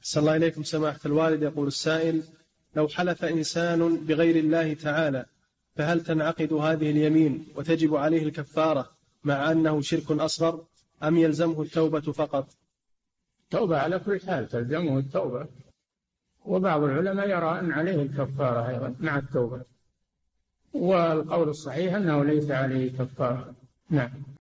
صلى الله إليكم سماحة الوالد. يقول السائل: لو حلف إنسان بغير الله تعالى فهل تنعقد هذه اليمين وتجب عليه الكفارة مع أنه شرك أصغر أم يلزمه التوبة فقط؟ توبة على كل حال، تلزمه التوبة، وبعض العلماء يرى أن عليه الكفارة أيضا مع التوبة، والقول الصحيح أنه ليس عليه كفارة. نعم.